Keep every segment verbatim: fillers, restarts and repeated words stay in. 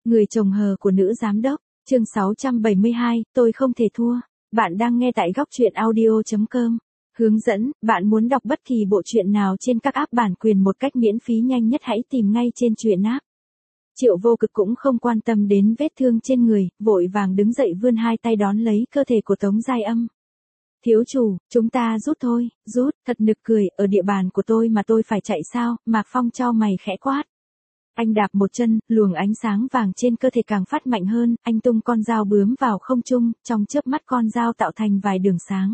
Người chồng hờ của nữ giám đốc, chương sáu trăm bảy mươi hai, tôi không thể thua. Bạn đang nghe tại góc truyện audio chấm com. Hướng dẫn, bạn muốn đọc bất kỳ bộ truyện nào trên các app bản quyền một cách miễn phí nhanh nhất hãy tìm ngay trên truyện app. Triệu Vô Cực cũng không quan tâm đến vết thương trên người, vội vàng đứng dậy vươn hai tay đón lấy cơ thể của Tống Giai Âm. Thiếu chủ, chúng ta rút thôi, rút, thật nực cười, ở địa bàn của tôi mà tôi phải chạy sao, Mạc Phong chau mày khẽ quát. Anh đạp một chân, luồng ánh sáng vàng trên cơ thể càng phát mạnh hơn, anh tung con dao bướm vào không trung, trong chớp mắt con dao tạo thành vài đường sáng.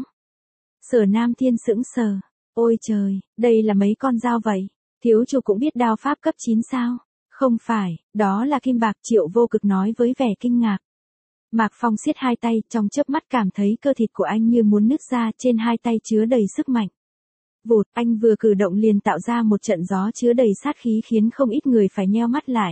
Sở Nam Thiên sững sờ, ôi trời, đây là mấy con dao vậy? Thiếu chủ cũng biết đao pháp cấp chín sao? Không phải, đó là kim bạc, Triệu Vô Cực nói với vẻ kinh ngạc. Mạc Phong siết hai tay, trong chớp mắt cảm thấy cơ thịt của anh như muốn nứt ra, trên hai tay chứa đầy sức mạnh. Vụt, anh vừa cử động liền tạo ra một trận gió chứa đầy sát khí khiến không ít người phải nheo mắt lại.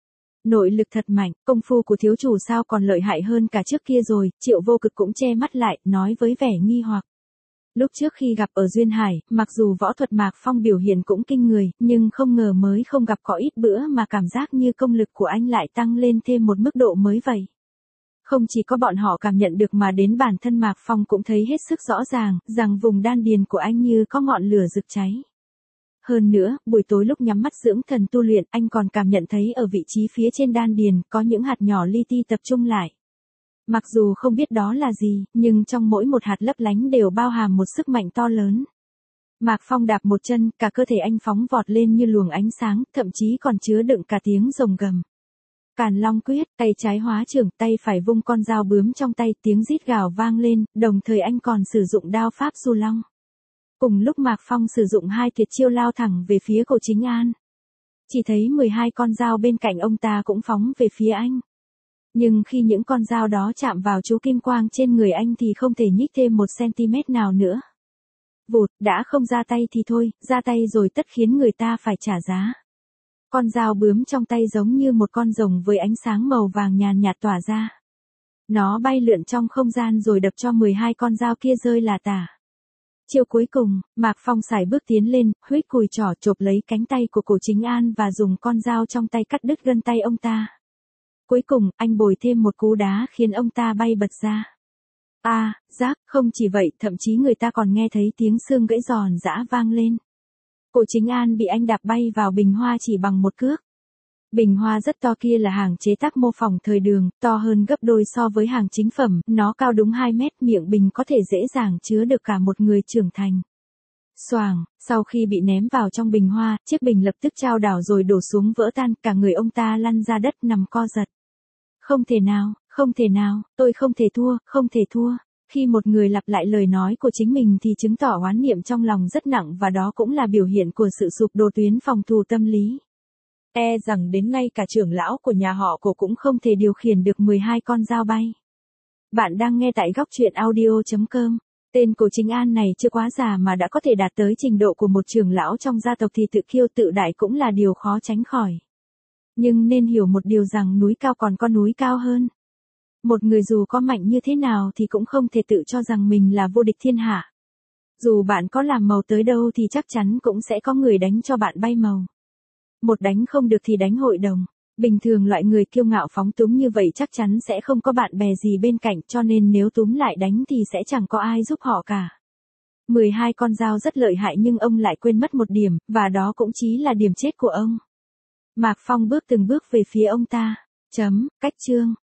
Nội lực thật mạnh, công phu của thiếu chủ sao còn lợi hại hơn cả trước kia rồi, Triệu Vô Cực cũng che mắt lại, nói với vẻ nghi hoặc. Lúc trước khi gặp ở Duyên Hải, mặc dù võ thuật Mạc Phong biểu hiện cũng kinh người, nhưng không ngờ mới không gặp có ít bữa mà cảm giác như công lực của anh lại tăng lên thêm một mức độ mới vậy. Không chỉ có bọn họ cảm nhận được mà đến bản thân Mạc Phong cũng thấy hết sức rõ ràng, rằng vùng đan điền của anh như có ngọn lửa rực cháy. Hơn nữa, buổi tối lúc nhắm mắt dưỡng thần tu luyện, anh còn cảm nhận thấy ở vị trí phía trên đan điền, có những hạt nhỏ li ti tập trung lại. Mặc dù không biết đó là gì, nhưng trong mỗi một hạt lấp lánh đều bao hàm một sức mạnh to lớn. Mạc Phong đạp một chân, cả cơ thể anh phóng vọt lên như luồng ánh sáng, thậm chí còn chứa đựng cả tiếng rồng gầm. Càn Long quyết, tay trái hóa trưởng, tay phải vung con dao bướm trong tay, tiếng rít gào vang lên, đồng thời anh còn sử dụng đao pháp Du Long. Cùng lúc Mạc Phong sử dụng hai tuyệt chiêu lao thẳng về phía Cổ Chính An. Chỉ thấy mười hai con dao bên cạnh ông ta cũng phóng về phía anh. Nhưng khi những con dao đó chạm vào chú kim quang trên người anh thì không thể nhích thêm một centimet nào nữa. Vụt, đã không ra tay thì thôi, ra tay rồi tất khiến người ta phải trả giá. Con dao bướm trong tay giống như một con rồng với ánh sáng màu vàng nhàn nhạt tỏa ra. Nó bay lượn trong không gian rồi đập cho mười hai con dao kia rơi là tả. Chiêu cuối cùng, Mạc Phong sải bước tiến lên, huýt cùi trỏ chộp lấy cánh tay của Cổ Chính An và dùng con dao trong tay cắt đứt gân tay ông ta. Cuối cùng, anh bồi thêm một cú đá khiến ông ta bay bật ra. A, à, rác, không chỉ vậy, thậm chí người ta còn nghe thấy tiếng xương gãy giòn giã vang lên. Cổ Chính An bị anh đạp bay vào bình hoa chỉ bằng một cước. Bình hoa rất to kia là hàng chế tác mô phỏng thời Đường, to hơn gấp đôi so với hàng chính phẩm, nó cao đúng hai mét, miệng bình có thể dễ dàng chứa được cả một người trưởng thành. Xoàng, sau khi bị ném vào trong bình hoa, chiếc bình lập tức chao đảo rồi đổ xuống vỡ tan, cả người ông ta lăn ra đất nằm co giật. Không thể nào, không thể nào, tôi không thể thua, không thể thua. Khi một người lặp lại lời nói của chính mình thì chứng tỏ oán niệm trong lòng rất nặng và đó cũng là biểu hiện của sự sụp đổ tuyến phòng thủ tâm lý. E rằng đến ngay cả trưởng lão của nhà họ Cổ cũng không thể điều khiển được mười hai con dao bay. Bạn đang nghe tại góc truyện audio chấm com. Tên Cổ Chính An này chưa quá già mà đã có thể đạt tới trình độ của một trưởng lão trong gia tộc thì tự kiêu tự đại cũng là điều khó tránh khỏi. Nhưng nên hiểu một điều rằng núi cao còn có núi cao hơn. Một người dù có mạnh như thế nào thì cũng không thể tự cho rằng mình là vô địch thiên hạ. Dù bạn có làm màu tới đâu thì chắc chắn cũng sẽ có người đánh cho bạn bay màu. Một đánh không được thì đánh hội đồng. Bình thường loại người kiêu ngạo phóng túng như vậy chắc chắn sẽ không có bạn bè gì bên cạnh, cho nên nếu túm lại đánh thì sẽ chẳng có ai giúp họ cả. mười hai con dao rất lợi hại nhưng ông lại quên mất một điểm, và đó cũng chí là điểm chết của ông. Mạc Phong bước từng bước về phía ông ta. Chấm, cách chương.